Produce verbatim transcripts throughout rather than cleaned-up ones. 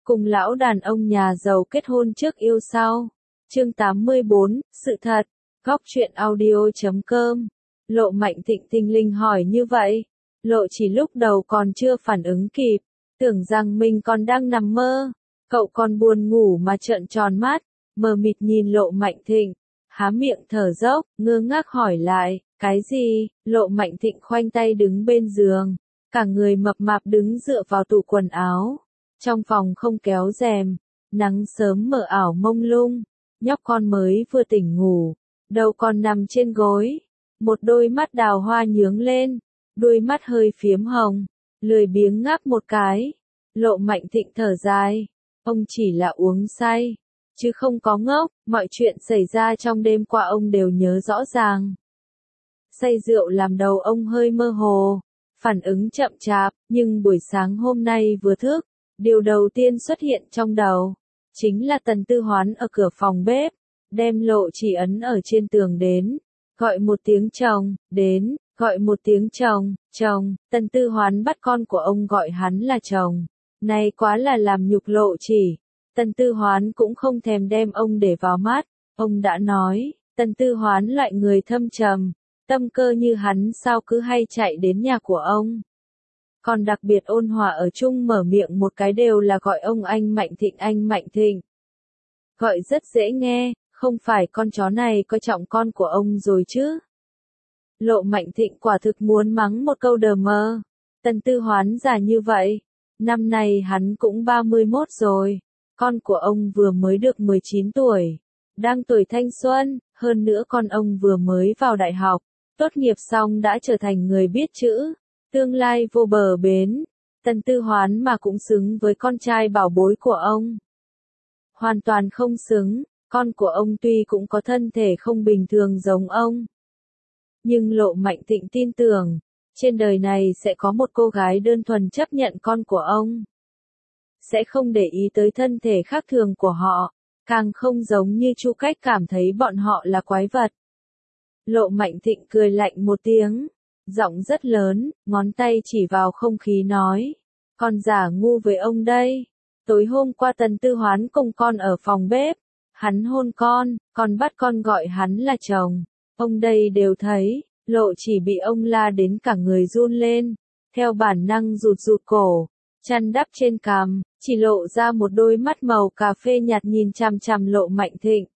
cùng lão đàn ông nhà giàu kết hôn trước yêu sau. Chương tám mươi bốn, sự thật. Góc truyện audio chấm com. Lộ Mạnh Thịnh thình lình hỏi như vậy. Lộ chỉ lúc đầu còn chưa phản ứng kịp, tưởng rằng mình còn đang nằm mơ. Cậu còn buồn ngủ mà trợn tròn mắt, mờ mịt nhìn Lộ Mạnh Thịnh, há miệng thở dốc, ngơ ngác hỏi lại, cái gì? Lộ Mạnh Thịnh khoanh tay đứng bên giường, cả người mập mạp đứng dựa vào tủ quần áo. Trong phòng không kéo rèm, nắng sớm mờ ảo mông lung, nhóc con mới vừa tỉnh ngủ, đầu còn nằm trên gối, một đôi mắt đào hoa nhướng lên, đuôi mắt hơi phiếm hồng, lười biếng ngáp một cái. Lộ Mạnh Thịnh thở dài, ông chỉ là uống say, chứ không có ngốc, mọi chuyện xảy ra trong đêm qua ông đều nhớ rõ ràng. Say rượu làm đầu ông hơi mơ hồ, phản ứng chậm chạp, nhưng buổi sáng hôm nay vừa thức, điều đầu tiên xuất hiện trong đầu, chính là Tần Tư Hoán ở cửa phòng bếp, đem Lộ Chỉ ấn ở trên tường đến, gọi một tiếng chồng, đến, gọi một tiếng chồng, chồng, Tần Tư Hoán bắt con của ông gọi hắn là chồng, này quá là làm nhục Lộ Chỉ. Tần Tư Hoán cũng không thèm đem ông để vào mắt, ông đã nói, Tần Tư Hoán loại người thâm trầm, tâm cơ như hắn sao cứ hay chạy đến nhà của ông. Còn đặc biệt ôn hòa ở chung mở miệng một cái đều là gọi ông anh Mạnh Thịnh anh Mạnh Thịnh. Gọi rất dễ nghe, không phải con chó này coi trọng con của ông rồi chứ. Lộ Mạnh Thịnh quả thực muốn mắng một câu đờ mơ. Tần Tư Hoán già như vậy, năm nay hắn cũng ba mươi mốt rồi, con của ông vừa mới được mười chín tuổi, đang tuổi thanh xuân, hơn nữa con ông vừa mới vào đại học, tốt nghiệp xong đã trở thành người biết chữ, tương lai vô bờ bến. Tần Tư Hoán mà cũng xứng với con trai bảo bối của ông. Hoàn toàn không xứng, con của ông tuy cũng có thân thể không bình thường giống ông. Nhưng Lộ Mạnh Thịnh tin tưởng, trên đời này sẽ có một cô gái đơn thuần chấp nhận con của ông. Sẽ không để ý tới thân thể khác thường của họ, càng không giống như Chu Cách cảm thấy bọn họ là quái vật. Lộ Mạnh Thịnh cười lạnh một tiếng, giọng rất lớn, ngón tay chỉ vào không khí nói, con giả ngu với ông đây. Tối hôm qua Tần Tư Hoán cùng con ở phòng bếp, hắn hôn con, con bắt con gọi hắn là chồng. Ông đây đều thấy, Lộ Chỉ bị ông la đến cả người run lên, theo bản năng rụt rụt cổ, chăn đắp trên cằm, chỉ lộ ra một đôi mắt màu cà phê nhạt nhìn chằm chằm Lộ Mạnh Thịnh.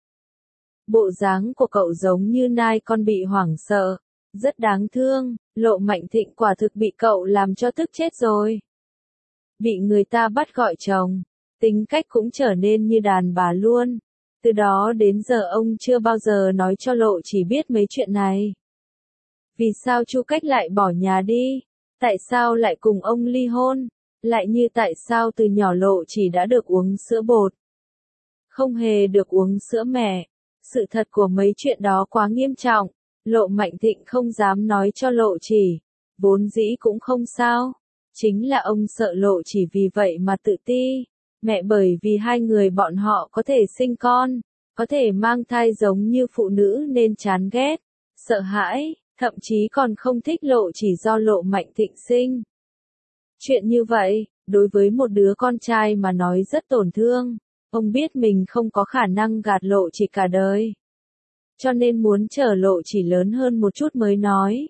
Bộ dáng của cậu giống như nai con bị hoảng sợ, rất đáng thương. Lộ Mạnh Thịnh quả thực bị cậu làm cho tức chết rồi. Bị người ta bắt gọi chồng, tính cách cũng trở nên như đàn bà luôn. Từ đó đến giờ ông chưa bao giờ nói cho Lộ Chỉ biết mấy chuyện này. Vì sao Chu Cách lại bỏ nhà đi? Tại sao lại cùng ông ly hôn? Lại như tại sao từ nhỏ Lộ Chỉ đã được uống sữa bột, không hề được uống sữa mẹ. Sự thật của mấy chuyện đó quá nghiêm trọng, Lộ Mạnh Thịnh không dám nói cho Lộ Chỉ, vốn dĩ cũng không sao. Chính là ông sợ Lộ Chỉ vì vậy mà tự ti. Mẹ bởi vì hai người bọn họ có thể sinh con, có thể mang thai giống như phụ nữ nên chán ghét, sợ hãi, thậm chí còn không thích Lộ Chỉ do Lộ Mạnh Thịnh sinh. Chuyện như vậy, đối với một đứa con trai mà nói rất tổn thương. Ông biết mình không có khả năng gạt Lộ Chỉ cả đời, cho nên muốn chờ Lộ Chỉ lớn hơn một chút mới nói.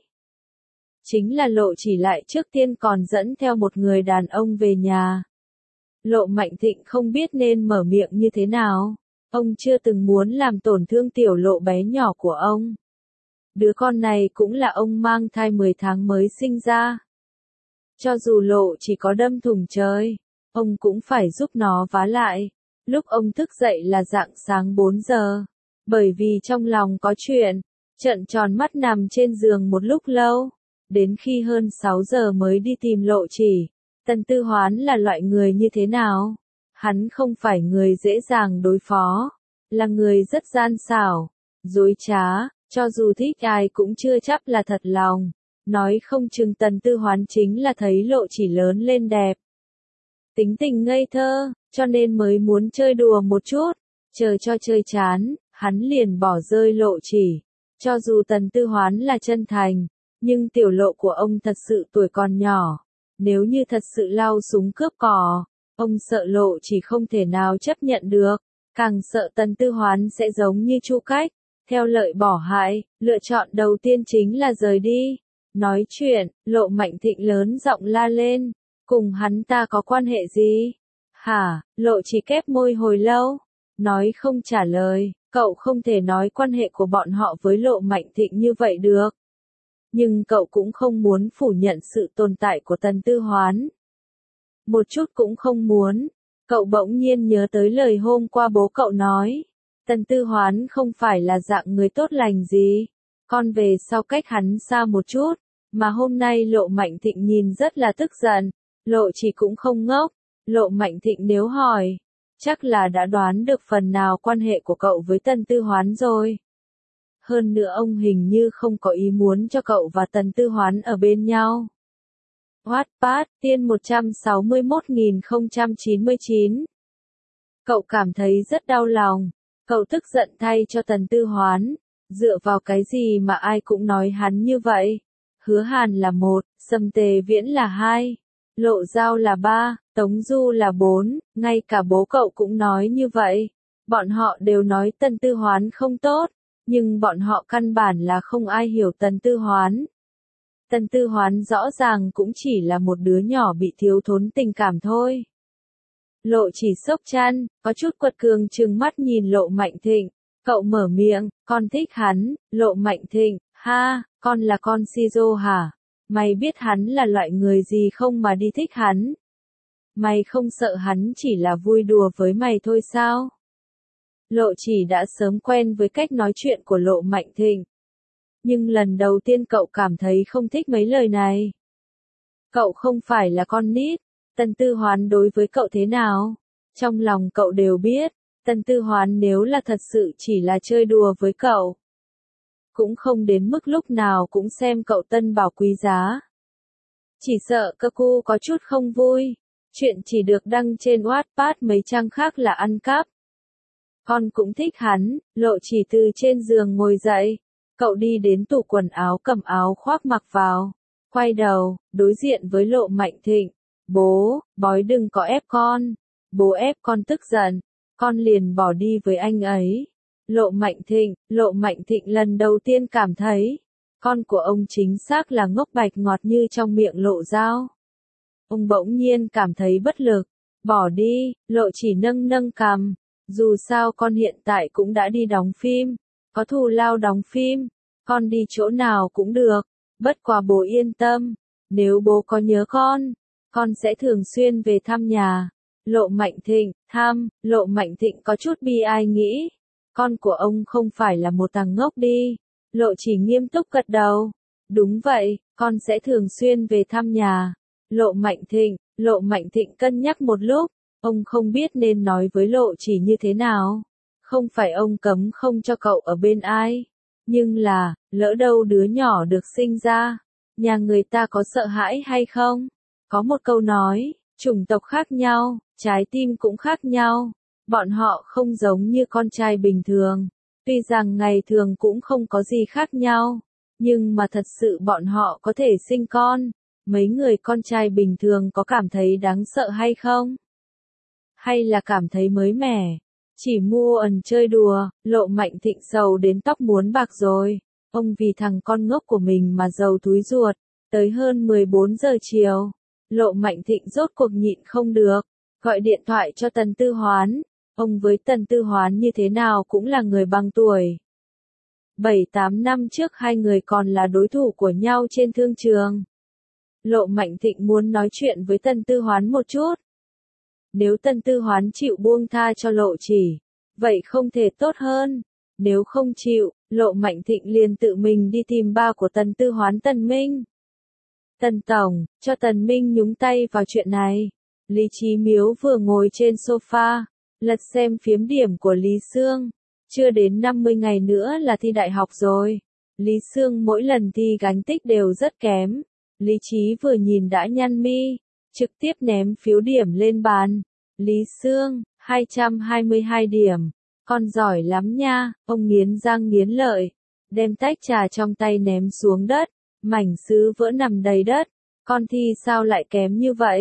Chính là Lộ Chỉ lại trước tiên còn dẫn theo một người đàn ông về nhà. Lộ Mạnh Thịnh không biết nên mở miệng như thế nào. Ông chưa từng muốn làm tổn thương tiểu Lộ bé nhỏ của ông. Đứa con này cũng là ông mang thai mười tháng mới sinh ra. Cho dù Lộ Chỉ có đâm thủng trời, ông cũng phải giúp nó vá lại. Lúc ông thức dậy là rạng sáng bốn giờ. Bởi vì trong lòng có chuyện, trợn tròn mắt nằm trên giường một lúc lâu. Đến khi hơn sáu giờ mới đi tìm Lộ Chỉ. Tần Tư Hoán là loại người như thế nào? Hắn không phải người dễ dàng đối phó, là người rất gian xảo, dối trá, cho dù thích ai cũng chưa chắc là thật lòng. Nói không chừng Tần Tư Hoán chính là thấy Lộ Chỉ lớn lên đẹp, tính tình ngây thơ, cho nên mới muốn chơi đùa một chút, chờ cho chơi chán, hắn liền bỏ rơi Lộ Chỉ. Cho dù Tần Tư Hoán là chân thành, nhưng tiểu Lộ của ông thật sự tuổi còn nhỏ, nếu như thật sự lao súng cướp cò, Ông sợ Lộ Chỉ không thể nào chấp nhận được, càng sợ Tần Tư Hoán sẽ giống như Chu Cách, theo lợi bỏ hại, lựa chọn đầu tiên chính là rời đi. Nói chuyện, Lộ Mạnh Thịnh lớn giọng la lên, cùng hắn ta có quan hệ gì? Hả? Lộ Chỉ kép môi hồi lâu, nói không trả lời, cậu không thể nói quan hệ của bọn họ với Lộ Mạnh Thịnh như vậy được. Nhưng cậu cũng không muốn phủ nhận sự tồn tại của Tần Tư Hoán. Một chút cũng không muốn. Cậu bỗng nhiên nhớ tới lời hôm qua bố cậu nói. Tần Tư Hoán không phải là dạng người tốt lành gì. Con về sau cách hắn xa một chút. Mà hôm nay Lộ Mạnh Thịnh nhìn rất là tức giận. Lộ Chỉ cũng không ngốc. Lộ Mạnh Thịnh nếu hỏi, chắc là đã đoán được phần nào quan hệ của cậu với Tần Tư Hoán rồi. Hơn nữa ông hình như không có ý muốn cho cậu và Tần Tư Hoán ở bên nhau. Wattpad, tiên một trăm sáu mươi mốt nghìn không trăm chín mươi chín. Cậu cảm thấy rất đau lòng. Cậu tức giận thay cho Tần Tư Hoán. Dựa vào cái gì mà ai cũng nói hắn như vậy? Hứa Hàn là một, Sâm Tề Viễn là hai, Lộ Giao là ba, Tống Du là bốn, ngay cả bố cậu cũng nói như vậy. Bọn họ đều nói Tần Tư Hoán không tốt, nhưng bọn họ căn bản là không ai hiểu Tần Tư Hoán. Tần Tư Hoán rõ ràng cũng chỉ là một đứa nhỏ bị thiếu thốn tình cảm thôi. Lộ Chỉ sốc chăn, có chút quật cường trừng mắt nhìn Lộ Mạnh Thịnh. Cậu mở miệng, con thích hắn. Lộ Mạnh Thịnh, ha, con là con Shizo hả? Mày biết hắn là loại người gì không mà đi thích hắn? Mày không sợ hắn chỉ là vui đùa với mày thôi sao? Lộ Chỉ đã sớm quen với cách nói chuyện của Lộ Mạnh Thịnh. Nhưng lần đầu tiên cậu cảm thấy không thích mấy lời này. Cậu không phải là con nít. Tần Tư Hoán đối với cậu thế nào? Trong lòng cậu đều biết. Tần Tư Hoán nếu là thật sự chỉ là chơi đùa với cậu, cũng không đến mức lúc nào cũng xem cậu tân bảo quý giá. Chỉ sợ Kaku có chút không vui. Chuyện chỉ được đăng trên Wattpad, mấy trang khác là ăn cắp. Con cũng thích hắn. Lộ Chỉ từ trên giường ngồi dậy. Cậu đi đến tủ quần áo cầm áo khoác mặc vào. Quay đầu, đối diện với Lộ Mạnh Thịnh. Bố, bói đừng có ép con. Bố ép con tức giận. Con liền bỏ đi với anh ấy. Lộ Mạnh Thịnh, Lộ Mạnh Thịnh lần đầu tiên cảm thấy, con của ông chính xác là ngốc bạch ngọt như trong miệng Lộ Giao. Ông bỗng nhiên cảm thấy bất lực. Bỏ đi. Lộ Chỉ nâng nâng cằm. Dù sao con hiện tại cũng đã đi đóng phim. Có thù lao đóng phim. Con đi chỗ nào cũng được. Bất quá bố yên tâm. Nếu bố có nhớ con, con sẽ thường xuyên về thăm nhà. Lộ Mạnh Thịnh, thăm. Lộ Mạnh Thịnh có chút bi ai nghĩ. Con của ông không phải là một thằng ngốc đi. Lộ Chỉ nghiêm túc gật đầu. Đúng vậy, con sẽ thường xuyên về thăm nhà. Lộ Mạnh Thịnh, Lộ Mạnh Thịnh cân nhắc một lúc. Ông không biết nên nói với Lộ Chỉ như thế nào. Không phải ông cấm không cho cậu ở bên ai. Nhưng là, lỡ đâu đứa nhỏ được sinh ra, nhà người ta có sợ hãi hay không? Có một câu nói, chủng tộc khác nhau, trái tim cũng khác nhau. Bọn họ không giống như con trai bình thường. Tuy rằng ngày thường cũng không có gì khác nhau. Nhưng mà thật sự bọn họ có thể sinh con. Mấy người con trai bình thường có cảm thấy đáng sợ hay không? Hay là cảm thấy mới mẻ? Chỉ mua ẩn chơi đùa. Lộ Mạnh Thịnh sầu đến tóc muốn bạc rồi. Ông vì thằng con ngốc của mình mà giàu túi ruột. Tới hơn mười bốn giờ chiều, Lộ Mạnh Thịnh rốt cuộc nhịn không được, gọi điện thoại cho Tần Tư Hoán. Ông với Tần Tư Hoán như thế nào cũng là người bằng tuổi. bảy tám năm trước hai người còn là đối thủ của nhau trên thương trường. Lộ Mạnh Thịnh muốn nói chuyện với Tần Tư Hoán một chút. Nếu Tần Tư Hoán chịu buông tha cho Lộ Chỉ, vậy không thể tốt hơn. Nếu không chịu, Lộ Mạnh Thịnh liền tự mình đi tìm ba của Tần Tư Hoán, Tần Minh. Tần Tổng, cho Tần Minh nhúng tay vào chuyện này. Lý Chí Miếu vừa ngồi trên sofa, lật xem phiếm điểm của Lý Sương. Chưa đến năm mươi ngày nữa là thi đại học rồi. Lý Sương mỗi lần thi gánh tích đều rất kém. Lý Chí vừa nhìn đã nhăn mi, trực tiếp ném phiếu điểm lên bàn. Lý Sương, hai trăm hai mươi hai điểm. Con giỏi lắm nha. Ông nghiến răng nghiến lợi, đem tách trà trong tay ném xuống đất. Mảnh sứ vỡ nằm đầy đất. Con thi sao lại kém như vậy?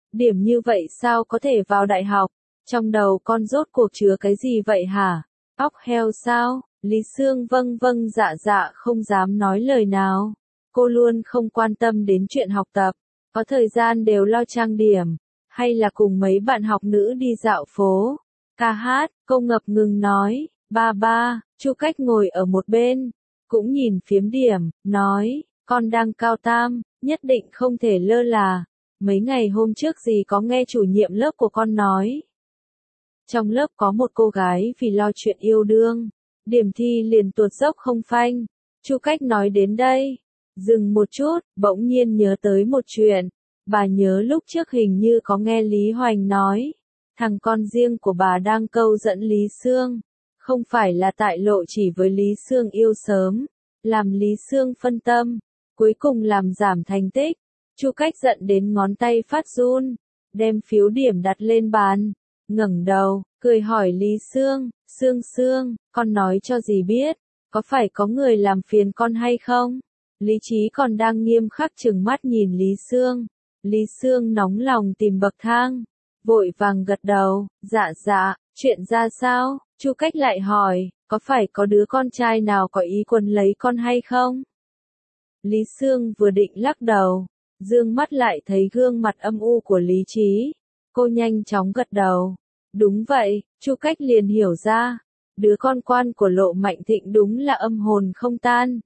điểm như vậy sao có thể vào đại học, trong đầu con rốt cuộc chứa cái gì vậy hả, óc heo sao, Lý Sương vâng vâng dạ dạ không dám nói lời nào, cô luôn không quan tâm đến chuyện học tập, có thời gian đều lo trang điểm, hay là cùng mấy bạn học nữ đi dạo phố, ca hát, cô ngập ngừng nói, ba ba, Chu Cách ngồi ở một bên, cũng nhìn phiếm điểm, nói, con đang cao tam, nhất định không thể lơ là, mấy ngày hôm trước gì có nghe chủ nhiệm lớp của con nói. Trong lớp có một cô gái vì lo chuyện yêu đương, điểm thi liền tuột dốc không phanh, Chu Cách nói đến đây, dừng một chút, bỗng nhiên nhớ tới một chuyện, bà nhớ lúc trước hình như có nghe Lý Hoành nói, thằng con riêng của bà đang câu dẫn Lý Sương, không phải là tại lộ chỉ với Lý Sương yêu sớm, làm Lý Sương phân tâm, cuối cùng làm giảm thành tích. Chu Cách giận đến ngón tay phát run, đem phiếu điểm đặt lên bàn, ngẩng đầu, cười hỏi Lý Sương, Sương Sương, con nói cho dì biết, có phải có người làm phiền con hay không? Lý Trí còn đang nghiêm khắc trừng mắt nhìn Lý Sương, Lý Sương nóng lòng tìm bậc thang, vội vàng gật đầu, dạ dạ, chuyện ra sao? Chu Cách lại hỏi, có phải có đứa con trai nào có ý quấn lấy con hay không? Lý Sương vừa định lắc đầu, dương mắt lại thấy gương mặt âm u của Lý Trí, cô nhanh chóng gật đầu, đúng vậy, Chu Cách liền hiểu ra, đứa con quan của Lộ Mạnh Thịnh đúng là âm hồn không tan.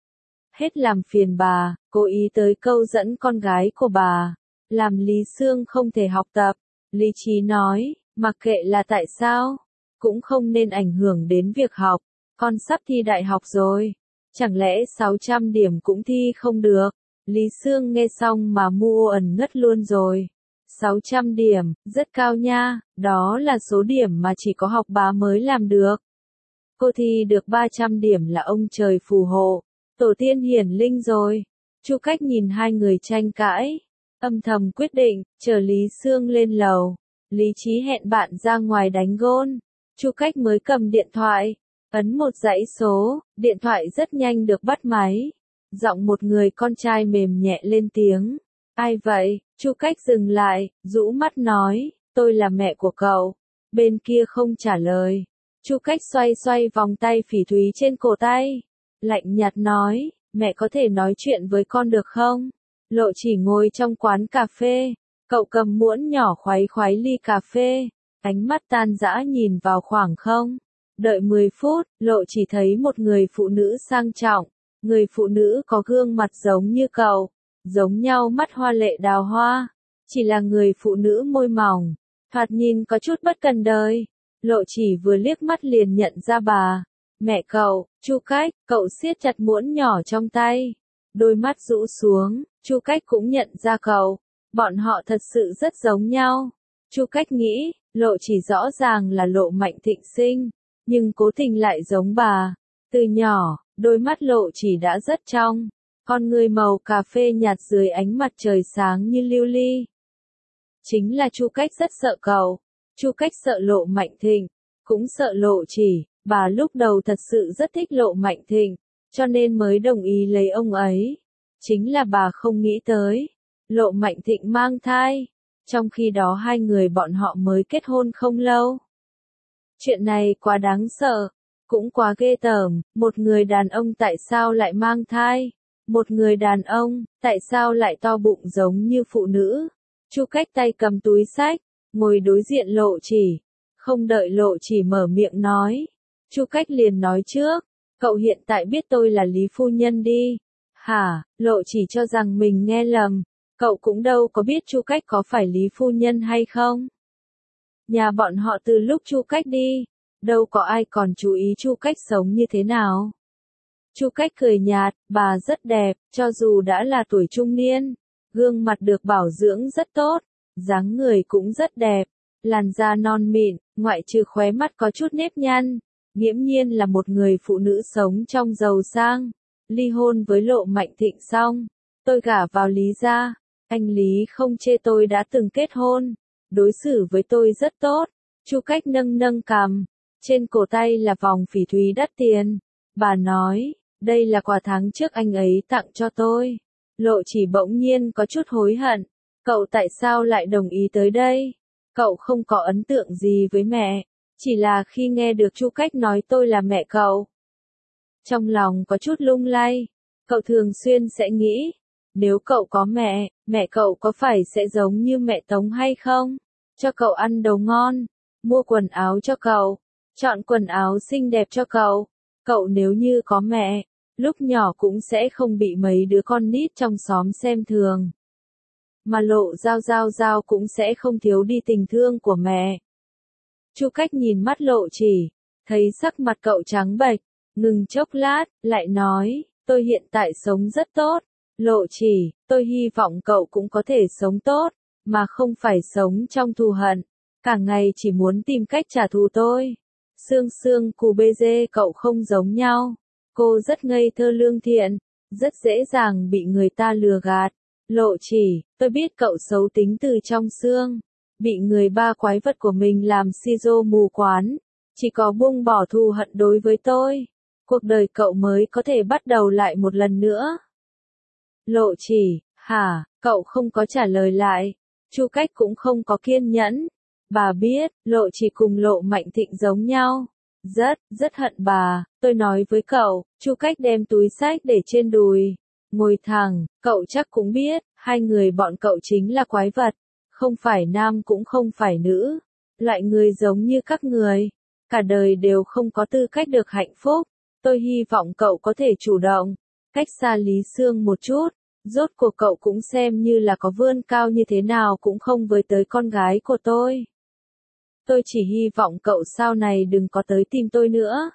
Hết làm phiền bà, cố ý tới câu dẫn con gái của bà, làm Lý Sương không thể học tập. Lý Trí nói, mặc kệ là tại sao, cũng không nên ảnh hưởng đến việc học, con sắp thi đại học rồi, chẳng lẽ sáu trăm điểm cũng thi không được. Lý Sương nghe xong mà mu ẩn ngất luôn rồi. sáu trăm điểm, rất cao nha, đó là số điểm mà chỉ có học bá mới làm được. Cô thi được ba trăm điểm là ông trời phù hộ, tổ tiên hiển linh rồi. Chu Cách nhìn hai người tranh cãi, âm thầm quyết định, chờ Lý Sương lên lầu. Lý Trí hẹn bạn ra ngoài đánh gôn. Chu Cách mới cầm điện thoại, ấn một dãy số, điện thoại rất nhanh được bắt máy. Giọng một người con trai mềm nhẹ lên tiếng. Ai vậy? Chu Cách dừng lại, rũ mắt nói, tôi là mẹ của cậu. Bên kia không trả lời. Chu Cách xoay xoay vòng tay phỉ thúy trên cổ tay. Lạnh nhạt nói, mẹ có thể nói chuyện với con được không? Lộ chỉ ngồi trong quán cà phê. Cậu cầm muỗng nhỏ khoái khoái ly cà phê. Ánh mắt tan dã nhìn vào khoảng không. Đợi mười phút, Lộ chỉ thấy một người phụ nữ sang trọng. Người phụ nữ có gương mặt giống như cậu, giống nhau mắt hoa lệ đào hoa, chỉ là người phụ nữ môi mỏng, thoạt nhìn có chút bất cần đời. Lộ chỉ vừa liếc mắt liền nhận ra bà, mẹ cậu, Chu Cách. Cậu siết chặt muỗng nhỏ trong tay, đôi mắt rũ xuống. Chu Cách cũng nhận ra cậu, bọn họ thật sự rất giống nhau. Chu Cách nghĩ, Lộ chỉ rõ ràng là Lộ Mạnh Thịnh sinh, nhưng cố tình lại giống bà. Từ nhỏ, đôi mắt Lộ chỉ đã rất trong, con người màu cà phê nhạt dưới ánh mặt trời sáng như lưu ly. Chính là Chu Cách rất sợ cậu. Chu Cách sợ Lộ Mạnh Thịnh, cũng sợ Lộ chỉ. Bà lúc đầu thật sự rất thích Lộ Mạnh Thịnh, cho nên mới đồng ý lấy ông ấy. Chính là bà không nghĩ tới, Lộ Mạnh Thịnh mang thai, trong khi đó hai người bọn họ mới kết hôn không lâu. Chuyện này quá đáng sợ, cũng quá ghê tởm, một người đàn ông tại sao lại mang thai? Một người đàn ông, tại sao lại to bụng giống như phụ nữ? Chu Cách tay cầm túi xách, ngồi đối diện Lộ chỉ. Không đợi Lộ chỉ mở miệng nói, Chu Cách liền nói trước, cậu hiện tại biết tôi là Lý Phu Nhân đi. Hả? Lộ chỉ cho rằng mình nghe lầm, cậu cũng đâu có biết Chu Cách có phải Lý Phu Nhân hay không. Nhà bọn họ từ lúc Chu Cách đi, đâu có ai còn chú ý Chu Cách sống như thế nào. Chu Cách cười nhạt, bà rất đẹp, cho dù đã là tuổi trung niên, gương mặt được bảo dưỡng rất tốt, dáng người cũng rất đẹp, làn da non mịn, ngoại trừ khóe mắt có chút nếp nhăn, nghiễm nhiên là một người phụ nữ sống trong giàu sang. Ly hôn với Lộ Mạnh Thịnh xong, tôi gả vào Lý gia, anh Lý không chê tôi đã từng kết hôn, đối xử với tôi rất tốt. Chu Cách nâng nâng cằm, trên cổ tay là vòng phỉ thúy đắt tiền. Bà nói, đây là quà tháng trước anh ấy tặng cho tôi. Lộ chỉ bỗng nhiên có chút hối hận, Cậu tại sao lại đồng ý tới đây? Cậu không có ấn tượng gì với mẹ, chỉ là khi nghe được Chu Cách nói tôi là mẹ cậu. Trong lòng có chút lung lay, cậu thường xuyên sẽ nghĩ, nếu cậu có mẹ, mẹ cậu có phải sẽ giống như mẹ Tống hay không? Cho cậu ăn đồ ngon, mua quần áo cho cậu, chọn quần áo xinh đẹp cho cậu. Cậu nếu như có mẹ, lúc nhỏ cũng sẽ không bị mấy đứa con nít trong xóm xem thường. Mà Lộ Giao Giao Giao cũng sẽ không thiếu đi tình thương của mẹ. Chu Cách nhìn mắt Lộ Chỉ, thấy sắc mặt cậu trắng bệch, ngừng chốc lát, lại nói, tôi hiện tại sống rất tốt. Lộ Chỉ, tôi hy vọng cậu cũng có thể sống tốt, mà không phải sống trong thù hận, cả ngày chỉ muốn tìm cách trả thù tôi. Sương Sương Cù Bê Dê cậu không giống nhau, cô rất ngây thơ lương thiện, rất dễ dàng bị người ta lừa gạt. Lộ Chỉ, tôi biết cậu xấu tính từ trong xương, bị người ba quái vật của mình làm si dô mù quáng, chỉ có buông bỏ thù hận đối với tôi, cuộc đời cậu mới có thể bắt đầu lại một lần nữa. Lộ Chỉ, hả, cậu không có trả lời lại. Chu Cách cũng không có kiên nhẫn. Bà biết, Lộ Chỉ cùng Lộ Mạnh Thịnh giống nhau. Rất, rất hận bà, tôi nói với cậu. Chu Cách đem túi xách để trên đùi, ngồi thẳng, cậu chắc cũng biết, hai người bọn cậu chính là quái vật, không phải nam cũng không phải nữ, loại người giống như các người, cả đời đều không có tư cách được hạnh phúc. Tôi hy vọng cậu có thể chủ động, cách xa Lý Sương một chút, rốt cuộc cậu cũng xem như là có vươn cao như thế nào cũng không với tới con gái của tôi. Tôi chỉ hy vọng cậu sau này đừng có tới tìm tôi nữa.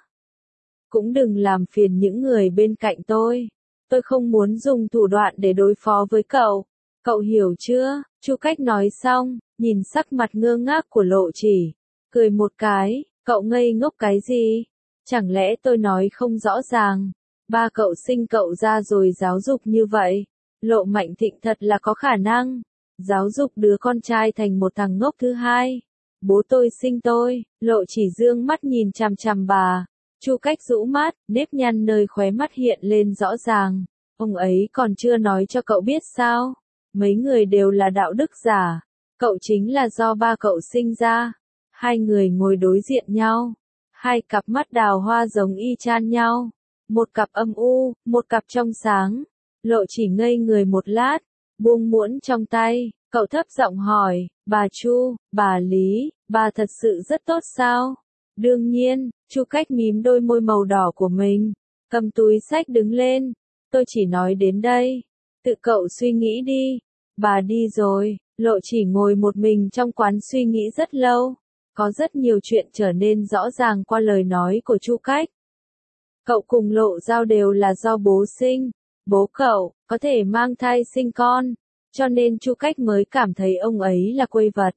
Cũng đừng làm phiền những người bên cạnh tôi. Tôi không muốn dùng thủ đoạn để đối phó với cậu. Cậu hiểu chưa? Chu Cách nói xong, nhìn sắc mặt ngơ ngác của Lộ Chỉ, cười một cái, cậu ngây ngốc cái gì? Chẳng lẽ tôi nói không rõ ràng? Ba cậu sinh cậu ra rồi giáo dục như vậy. Lộ Mạnh Thịnh thật là có khả năng giáo dục đứa con trai thành một thằng ngốc thứ hai. Bố tôi sinh tôi. Lộ Chỉ dương mắt nhìn chằm chằm bà. Chu Cách rũ mắt, nếp nhăn nơi khóe mắt hiện lên rõ ràng. Ông ấy còn chưa nói cho cậu biết sao? Mấy người đều là đạo đức giả. Cậu chính là do ba cậu sinh ra. Hai người ngồi đối diện nhau. Hai cặp mắt đào hoa giống y chang nhau. Một cặp âm u, một cặp trong sáng. Lộ Chỉ ngây người một lát, buông muỗng trong tay, cậu thấp giọng hỏi, bà Chu, bà Lý, bà thật sự rất tốt sao? Đương nhiên, Chu Cách mím đôi môi màu đỏ của mình, cầm túi xách đứng lên, tôi chỉ nói đến đây, tự cậu suy nghĩ đi. Bà đi rồi. Lộ Chỉ ngồi một mình trong quán suy nghĩ rất lâu, có rất nhiều chuyện trở nên rõ ràng qua lời nói của Chu Cách. Cậu cùng Lộ Giao đều là do bố sinh. Bố cậu có thể mang thai sinh con, cho nên Chu Cách mới cảm thấy ông ấy là quây vật.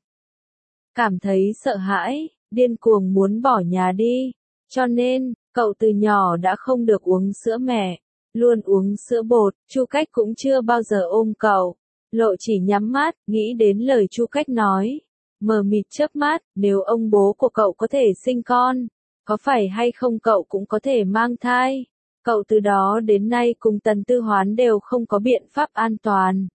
Cảm thấy sợ hãi, điên cuồng muốn bỏ nhà đi. Cho nên, cậu từ nhỏ đã không được uống sữa mẹ, luôn uống sữa bột. Chu Cách cũng chưa bao giờ ôm cậu. Lộ Chỉ nhắm mắt, nghĩ đến lời Chu Cách nói, mờ mịt chớp mắt, nếu ông bố của cậu có thể sinh con, có phải hay không cậu cũng có thể mang thai? Cậu từ đó đến nay cùng Tần Tư Hoán đều không có biện pháp an toàn.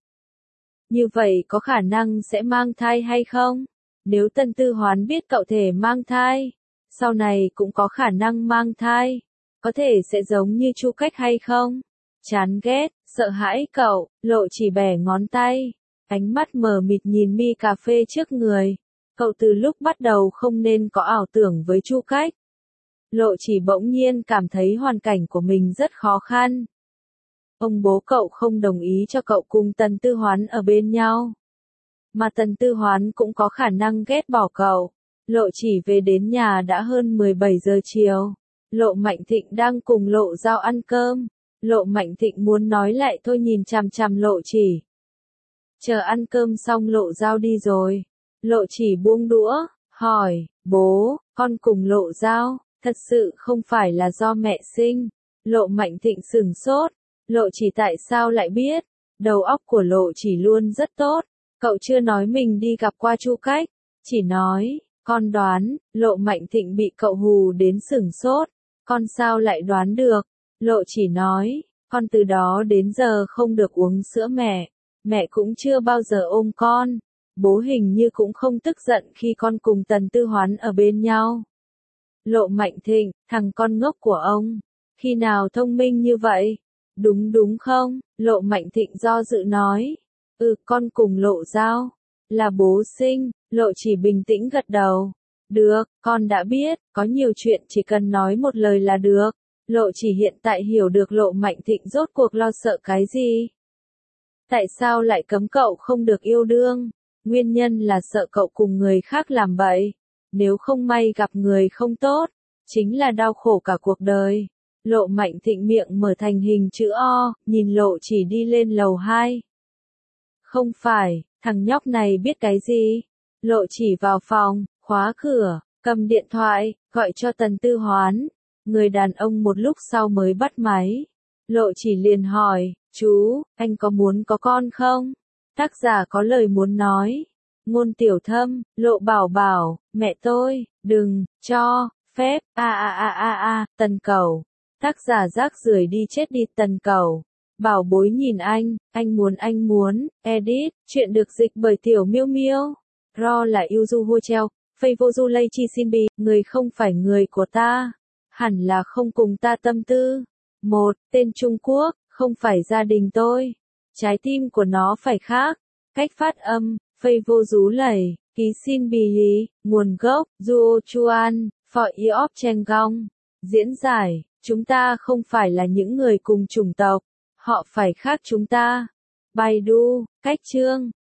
Như vậy có khả năng sẽ mang thai hay không? Nếu Tần Tư Hoán biết cậu thể mang thai, sau này cũng có khả năng mang thai, có thể sẽ giống như Chu Cách hay không? Chán ghét, sợ hãi cậu. Lộ Chỉ bẻ ngón tay, ánh mắt mờ mịt nhìn mi cà phê trước người. Cậu từ lúc bắt đầu không nên có ảo tưởng với Chu Cách. Lộ Chỉ bỗng nhiên cảm thấy hoàn cảnh của mình rất khó khăn. Ông bố cậu không đồng ý cho cậu cùng Tần Tư Hoán ở bên nhau. Mà Tần Tư Hoán cũng có khả năng ghét bỏ cậu. Lộ Chỉ về đến nhà đã hơn mười bảy giờ chiều. Lộ Mạnh Thịnh đang cùng Lộ Giao ăn cơm. Lộ Mạnh Thịnh muốn nói lại thôi nhìn chằm chằm Lộ Chỉ. Chờ ăn cơm xong Lộ Giao đi rồi. Lộ Chỉ buông đũa, hỏi, bố, con cùng Lộ Giao, thật sự không phải là do mẹ sinh. Lộ Mạnh Thịnh sửng sốt. Lộ Chỉ tại sao lại biết? Đầu óc của Lộ Chỉ luôn rất tốt. Cậu chưa nói mình đi gặp qua Chu Cách, chỉ nói, con đoán. Lộ Mạnh Thịnh bị cậu hù đến sửng sốt. Con sao lại đoán được? Lộ Chỉ nói, con từ đó đến giờ không được uống sữa mẹ. Mẹ cũng chưa bao giờ ôm con. Bố hình như cũng không tức giận khi con cùng Tần Tư Hoán ở bên nhau. Lộ Mạnh Thịnh, thằng con ngốc của ông. Khi nào thông minh như vậy? Đúng đúng không? Lộ Mạnh Thịnh do dự nói. Ừ, con cùng Lộ Giao. Là bố sinh. Lộ Chỉ bình tĩnh gật đầu. Được, con đã biết, có nhiều chuyện chỉ cần nói một lời là được. Lộ Chỉ hiện tại hiểu được Lộ Mạnh Thịnh rốt cuộc lo sợ cái gì. Tại sao lại cấm cậu không được yêu đương? Nguyên nhân là sợ cậu cùng người khác làm bậy. Nếu không may gặp người không tốt, chính là đau khổ cả cuộc đời. Lộ Mạnh Thịnh miệng mở thành hình chữ O, nhìn Lộ Chỉ đi lên lầu hai. Không phải, thằng nhóc này biết cái gì? Lộ Chỉ vào phòng, khóa cửa, cầm điện thoại, gọi cho Tần Tư Hoán. Người đàn ông một lúc sau mới bắt máy. Lộ Chỉ liền hỏi, chú, anh có muốn có con không? Tác giả có lời muốn nói. Ngôn Tiểu Thâm, Lộ Bảo Bảo, mẹ tôi, đừng, cho, phép, a a a a a, Tần Cẩu. Tác giả rác rưởi đi chết đi Tần Cẩu. Bảo bối nhìn anh, anh muốn anh muốn, edit, chuyện được dịch bởi Tiểu Miêu Miêu. Ro là Yuzu Hochel, Favozu Lei Chi Sinbi, người không phải người của ta. Hẳn là không cùng ta tâm tư. Một, tên Trung Quốc, không phải gia đình tôi. Trái tim của nó phải khác. Cách phát âm, Favozu Lei, ký Sinbi Lý, nguồn gốc, Duo Chuan, For Iop Cheng Gong. Diễn giải, chúng ta không phải là những người cùng chủng tộc. Họ phải khác chúng ta. Baidu, cách chương.